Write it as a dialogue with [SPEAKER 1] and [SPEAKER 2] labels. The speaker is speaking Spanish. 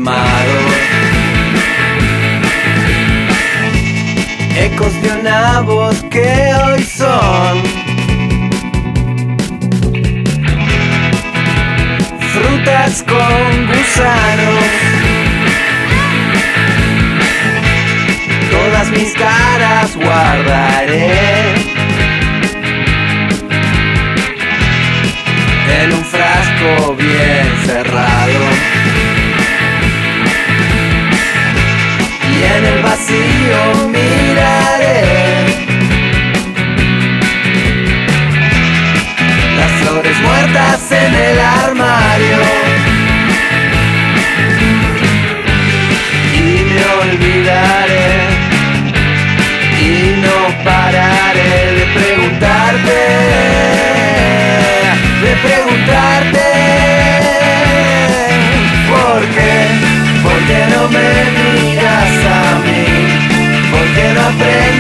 [SPEAKER 1] quemado. Ecos de una voz que hoy son frutas con gusanos. Todas mis caras guardaré en un frasco bien cerrado, y en el vacío miraré las flores muertas en el armario, y me olvidaré y no pararé de preguntarte, ¿por qué no me miras a mí? ¿Por qué no aprendes